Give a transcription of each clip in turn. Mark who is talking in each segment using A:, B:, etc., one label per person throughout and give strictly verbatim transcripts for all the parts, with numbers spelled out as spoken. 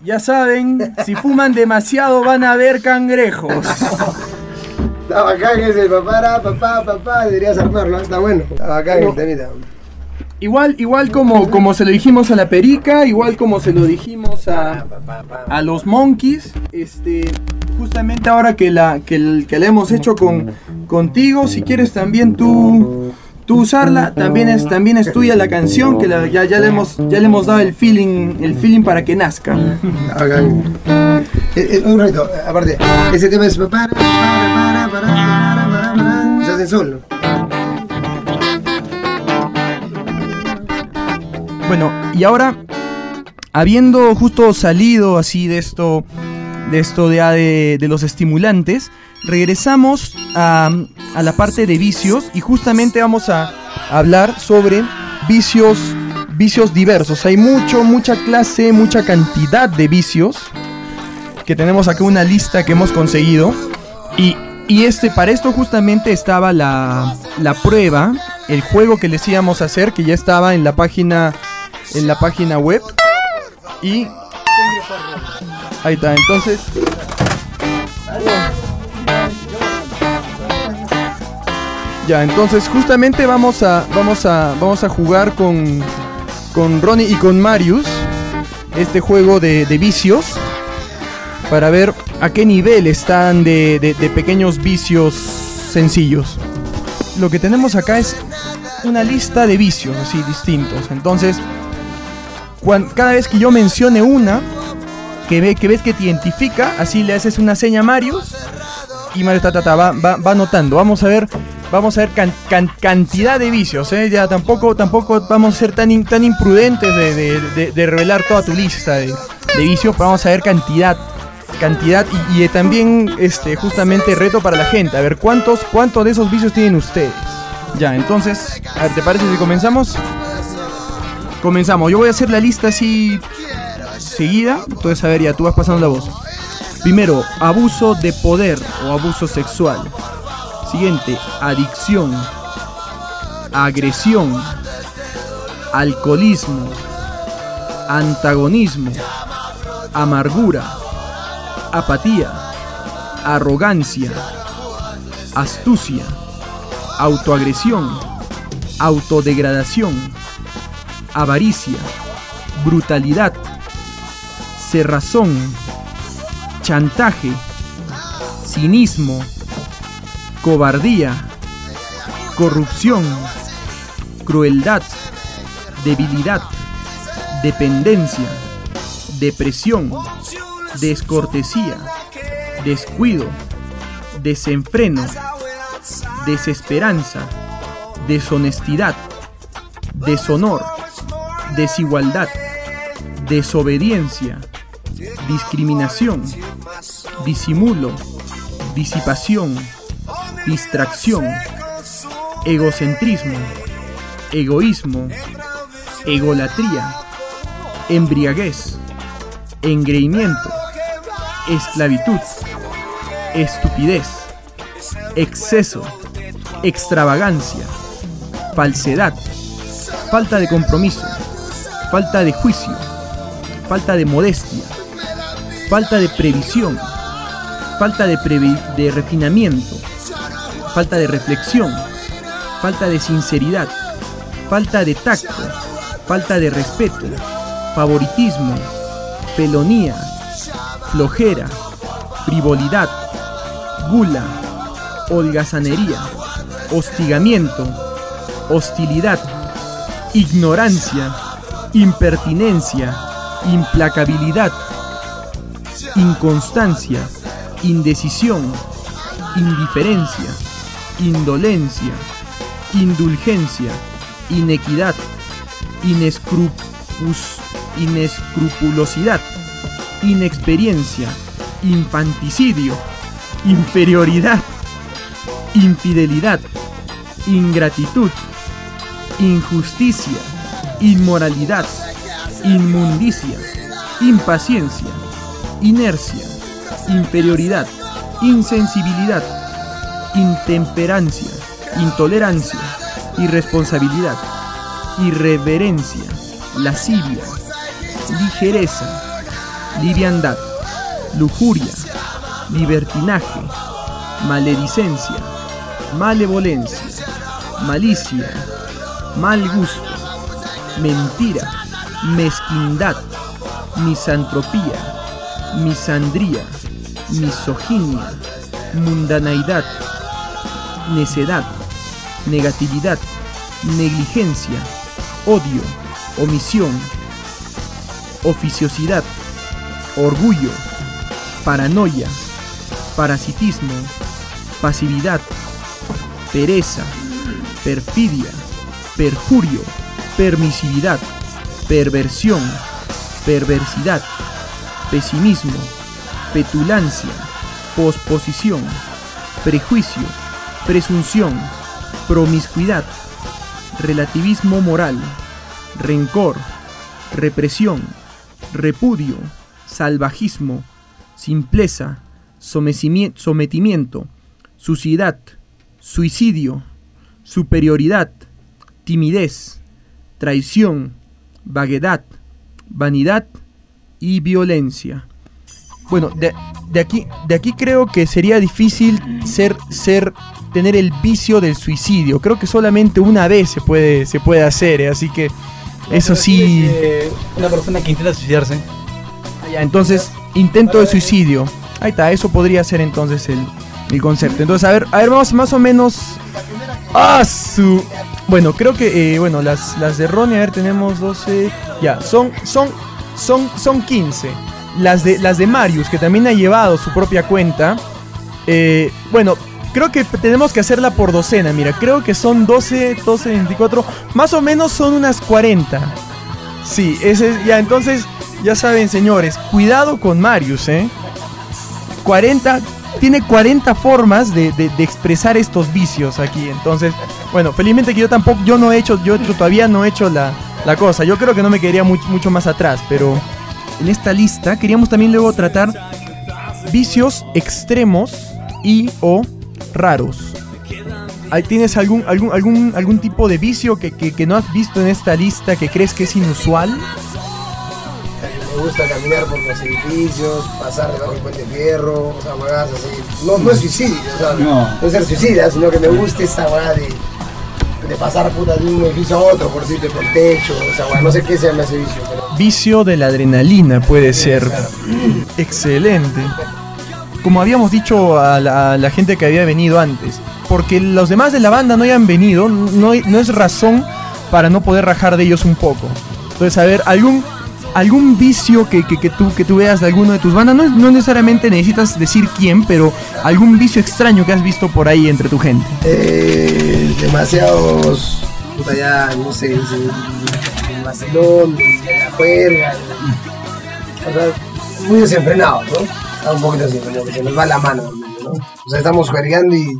A: Ya saben, si fuman demasiado van a ver cangrejos.
B: Está bacán ese, papá, papá, papá, deberías armarlo, está bueno. Está bacán el temita.
A: Igual, igual como, como se lo dijimos a la Perica, igual como se lo dijimos a, a los Monkeys, este, justamente ahora que la, que, el, que la hemos hecho con, contigo, si quieres también tú, tú usarla, también es, también es tuya la canción, que la, ya, ya, le hemos, ya le hemos dado el feeling, el feeling para que nazca.
B: Bacán. Eh, eh, un ratito, aparte, ese tema es para, para, para, para, para, para, para, se hace solo.
A: Bueno, y ahora, habiendo justo salido así de esto, de esto de, de, de los estimulantes, regresamos a, a la parte de vicios y justamente vamos a hablar sobre vicios, vicios diversos. Hay mucho, mucha clase, mucha cantidad de vicios, que tenemos acá una lista que hemos conseguido, y, y este, para esto justamente estaba la, la prueba, el juego que les íbamos a hacer, que ya estaba en la página... en la página web y ahí está, entonces ya, entonces justamente vamos a vamos a vamos a jugar con con Ronnie y con Marius este juego de, de vicios para ver a qué nivel están de, de, de pequeños vicios sencillos. Lo que tenemos acá es una lista de vicios así distintos, entonces Cuando, cada vez que yo mencione una que, ve, que ves que te identifica, así le haces una seña a Marius y Marius ta, ta, ta, va, va, va anotando. Vamos a ver, vamos a ver can, can, cantidad de vicios, ¿eh? Ya tampoco, tampoco vamos a ser tan, in, tan imprudentes de, de, de, de revelar toda tu lista de, de vicios, pero vamos a ver cantidad, cantidad y, y también este, justamente reto para la gente. A ver, ¿cuántos, cuántos de esos vicios tienen ustedes? Ya, entonces, a ver, ¿te parece si comenzamos? Comenzamos, yo voy a hacer la lista así seguida, entonces a ver, ya tú vas pasando la voz. Primero, abuso de poder o abuso sexual. Siguiente, adicción, agresión, alcoholismo, antagonismo, amargura, apatía, arrogancia, astucia, autoagresión, autodegradación, avaricia, brutalidad, cerrazón, chantaje, cinismo, cobardía, corrupción, crueldad, debilidad, dependencia, depresión, descortesía, descuido, desenfreno, desesperanza, deshonestidad, deshonor, desigualdad, desobediencia, discriminación, disimulo, disipación, distracción, egocentrismo, egoísmo, egolatría, embriaguez, engreimiento, esclavitud, estupidez, exceso, extravagancia, falsedad, falta de compromiso, falta de juicio, falta de modestia, falta de previsión, falta de, previ- de refinamiento, falta de reflexión, falta de sinceridad, falta de tacto, falta de respeto, favoritismo, felonía, flojera, frivolidad, gula, holgazanería, hostigamiento, hostilidad, ignorancia, impertinencia, implacabilidad, inconstancia, indecisión, indiferencia, indolencia, indulgencia, inequidad, inescrupus, inescrupulosidad, inexperiencia, infanticidio, inferioridad, infidelidad, ingratitud, injusticia, inmoralidad, inmundicia, impaciencia, inercia, inferioridad, insensibilidad, intemperancia, intolerancia, irresponsabilidad, irreverencia, lascivia, ligereza, liviandad, lujuria, libertinaje, maledicencia, malevolencia, malicia, mal gusto, mentira, mezquindad, misantropía, misandría, misoginia, mundaneidad, necedad, negatividad, negligencia, odio, omisión, oficiosidad, orgullo, paranoia, parasitismo, pasividad, pereza, perfidia, perjurio, permisividad, perversión, perversidad, pesimismo, petulancia, posposición, prejuicio, presunción, promiscuidad, relativismo moral, rencor, represión, repudio, salvajismo, simpleza, sometimiento, suciedad, suicidio, superioridad, timidez, traición, vaguedad, vanidad y violencia. Bueno, de, de aquí de aquí creo que sería difícil ser ser tener el vicio del suicidio. Creo que solamente una vez se puede se puede hacer, ¿eh? Así que eso sí.
C: Eh, una persona que intenta suicidarse.
A: Ah, ya, entonces intento de suicidio. Ahí está, eso podría ser entonces el, el concepto. Entonces a ver, a ver vamos más o menos. ¡Ah, su! Bueno, creo que eh, bueno las las de Ronnie, a ver, tenemos doce. Ya, son son son son quince. Las de, las de Marius, que también ha llevado su propia cuenta. Eh, bueno, creo que tenemos que hacerla por docena. Mira, creo que son doce, doce, veinticuatro. Más o menos son unas cuarenta. Sí, ese, ya, entonces, ya saben, señores, cuidado con Marius, ¿eh? cuarenta, tiene cuarenta formas de, de, de expresar estos vicios aquí. Entonces, bueno, felizmente que yo tampoco, yo no he hecho, yo todavía no he hecho la, la cosa. Yo creo que no me quedaría mucho, mucho más atrás, pero... En esta lista queríamos también luego tratar vicios extremos y o raros. ¿Ahí tienes algún algún algún algún tipo de vicio que, que, que no has visto en esta lista que crees que es inusual?
B: Me gusta caminar por los edificios, pasar debajo del puente de fierro, o sea, huevadas así. No, no es suicidio, o sea, no, no es ser suicida, sino que me gusta esa huevada de, de pasar puta de un edificio a otro, por decirte, por el techo, o sea, huevada, no sé qué se llama ese vicio, pero...
A: Vicio de la adrenalina puede ser. Excelente. Como habíamos dicho a la, a la gente que había venido antes, porque los demás de la banda no hayan venido, no, no es razón para no poder rajar de ellos un poco. Entonces, a ver, algún algún vicio que, que, que, tú, que tú veas de alguno de tus bandas, no, no necesariamente necesitas decir quién, pero algún vicio extraño que has visto por ahí entre tu gente.
B: Eh, demasiados, puta ya, no sé, el vacilón, la juerga, o sea, muy desenfrenados, ¿no? Está un poquito así, como que se nos va la mano, ¿no? O sea, estamos juergando y,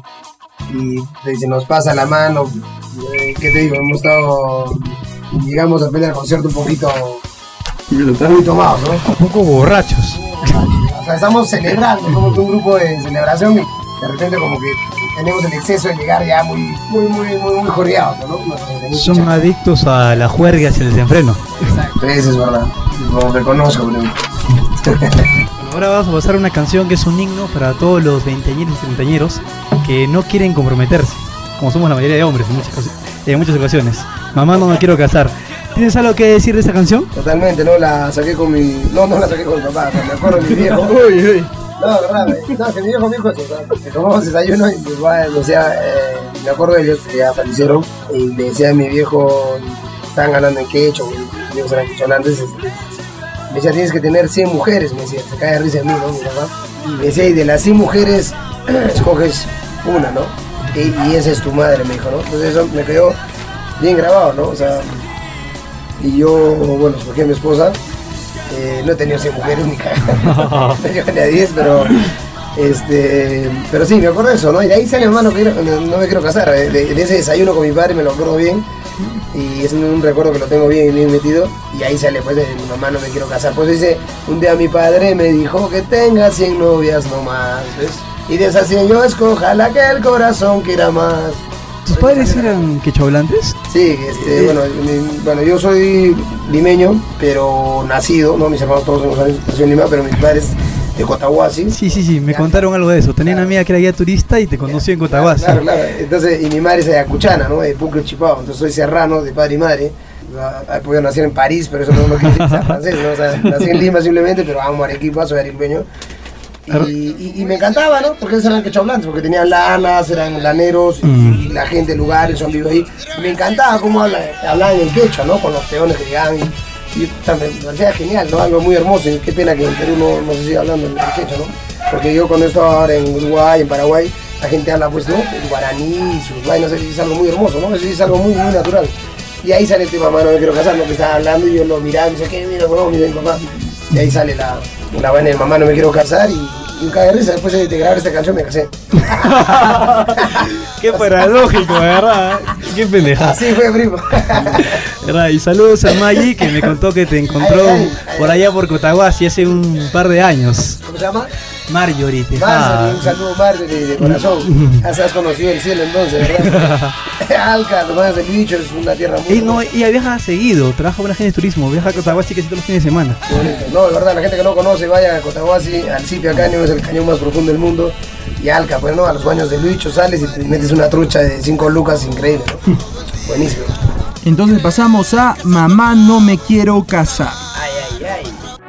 B: y se nos pasa la mano. Eh, ¿Qué te digo? Hemos estado, llegamos a pelear al concierto un poquito muy tomados, ¿no?
C: Un poco borrachos.
B: O sea, estamos celebrando, somos un grupo de celebración y de repente como que tenemos el exceso de llegar ya muy, muy, muy, muy, muy jorgeados, ¿no?
C: Son mucha... adictos a la juerga y al desenfreno.
B: Exacto, eso es verdad. Lo reconozco, bro.
C: Ahora vamos a pasar una canción que es un himno para todos los veinteañeros y treintañeros que no quieren comprometerse, como somos la mayoría de hombres en muchas, en muchas ocasiones. Mamá, no me quiero casar. ¿Tienes algo que decir de esta canción?
B: Totalmente, no la saqué con mi... No, no la saqué con mi papá, me acuerdo de mi viejo. Uy, uy. No, verdad, no, que mi viejo me dijo eso, o sea, que tomamos desayuno y mi papá decía, eh, me acuerdo de ellos que ya fallecieron, y le decía a mi viejo, estaban ganando en quecho, mis viejos eran quechonantes, este, me decía, tienes que tener cien mujeres, me decía, se cae de risa de mí, ¿no? Mi papá. Y me decía, y de las cien mujeres, escoges una, ¿no? Y, y esa es tu madre, me dijo, ¿no? Entonces eso me quedó bien grabado, ¿no? O sea, y yo, bueno, escogí a mi esposa, eh, no he tenido cien mujeres ni cagada, no llevo ni a diez, pero, este, pero sí, me acuerdo de eso, ¿no? Y de ahí sale, hermano, que no, no me quiero casar, de, de ese desayuno con mi padre me lo acuerdo bien, y es un, un recuerdo que lo tengo bien, bien metido, y ahí sale, pues, de mi mamá no me quiero casar, pues dice, un día mi padre me dijo que tenga cien novias nomás, ¿ves? Y de esas cien yo escoja la que el corazón quiera más.
C: ¿Tus padres eran quechohablantes?
B: Sí, este, bueno, mi, bueno, yo soy limeño, pero nacido, ¿no? Mis hermanos todos hemos nacido en Lima, pero mis padres de Cotahuasi.
C: Sí, sí, sí, me ya, contaron algo de eso. Tenía claro. una amiga que era guía turista y te conoció en Cotahuasi.
B: Claro, claro, claro. Entonces, y mi madre es ayacuchana, ¿no? De Pucro Chipao. Entonces soy serrano de padre y madre. He podido nacer en París, pero eso no, no quiere decir que sea francés, ¿no? O sea, nací en Lima simplemente, pero amo Arequipa, soy arequipeño. Y, y, y me encantaba, ¿no? Porque ellos eran quechohablantes, porque tenían lanas, eran laneros, y, mm. y la gente, lugares, son vivos ahí. Y me encantaba cómo hablaban, hablaban en quechua, ¿no? Con los peones que llegaban. Y, y también me parecía genial, ¿no? Algo muy hermoso. Y qué pena que en Perú no, no se siga hablando en quechua, ¿no? Porque yo cuando estaba ahora en Uruguay, en Paraguay, la gente habla, pues, ¿no? El guaraní, sus vainas, es algo muy hermoso, ¿no? Eso es algo muy, muy natural. Y ahí sale el tema, mamá, no me quiero casar, lo que estaba hablando, y yo lo miraba y me decía, ¿qué? Mira, bueno, mira mi papá. Y ahí sale la, la vaina del mamá, no me quiero casar, y, y un caga de risa, después de, de grabar esta canción me casé.
C: Qué paradójico, ¿verdad? Qué pendeja.
B: Así fue, primo.
C: ¿Verdad? Y saludos a Maggie, que me contó que te encontró ay, ay, ay, por allá por Cotahuasi hace un par de años.
B: ¿Cómo se llama?
C: Marjorie.
B: Marjorie, un saludo Marjorie de corazón. Ya has conocido el cielo entonces, ¿verdad? Alca, los manos del bicho, es una tierra muy...
C: Y no, ella viaja seguido, trabaja con la gente de turismo, viaja a Cotahuasi casi todos los fines de semana.
B: Bonito. No, de verdad, la gente que no conoce, vaya a Cotahuasi, al sitio Caño, es el cañón más profundo del mundo. Y Alca, pues no, a los baños del bicho sales y te metes una trucha de cinco lucas increíble, ¿no? Buenísimo.
A: Entonces pasamos a Mamá no me quiero casar.
B: Ay, ay, ay.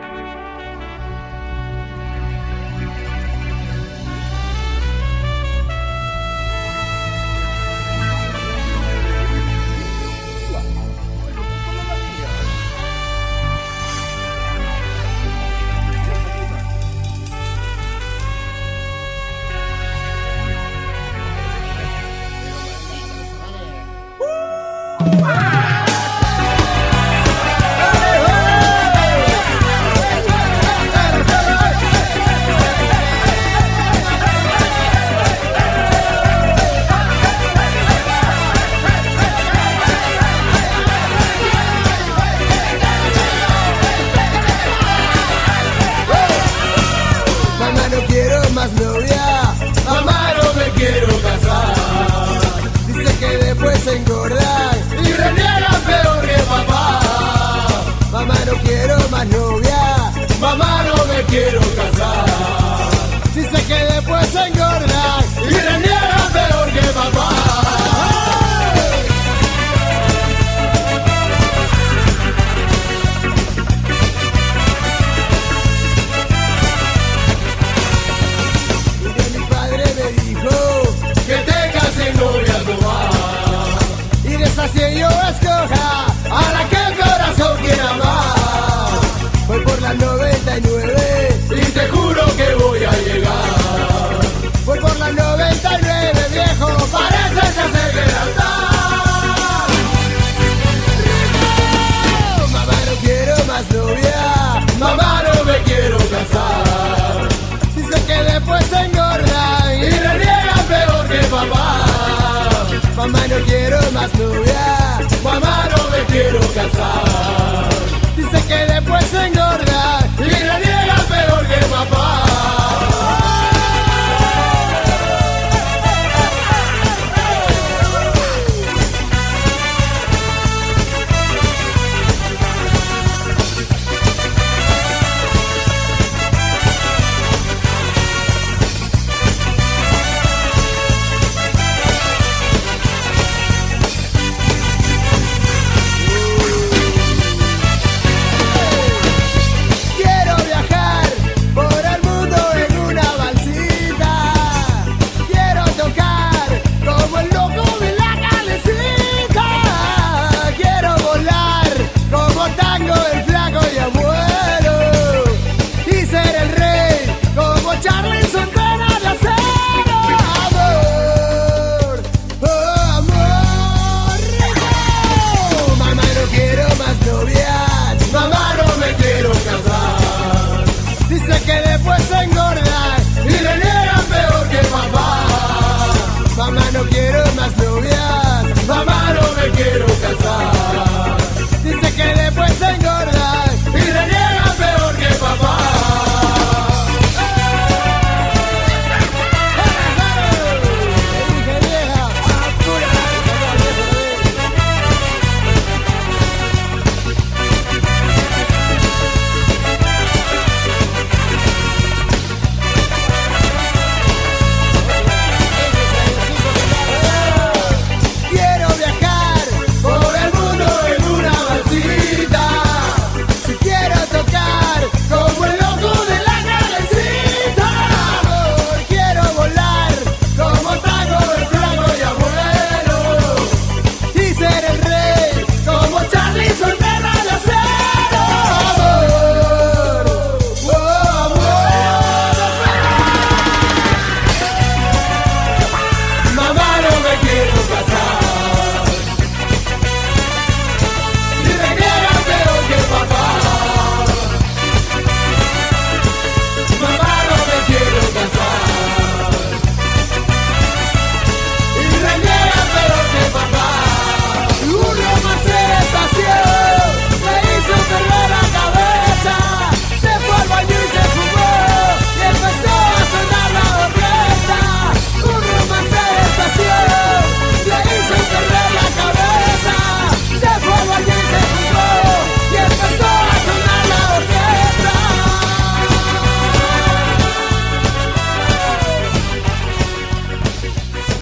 D: Mamá no quiero más novia, mamá no me quiero casar. Dice que después se engorda y reniega peor que papá. Mamá no quiero más novias, mamá no me quiero casar.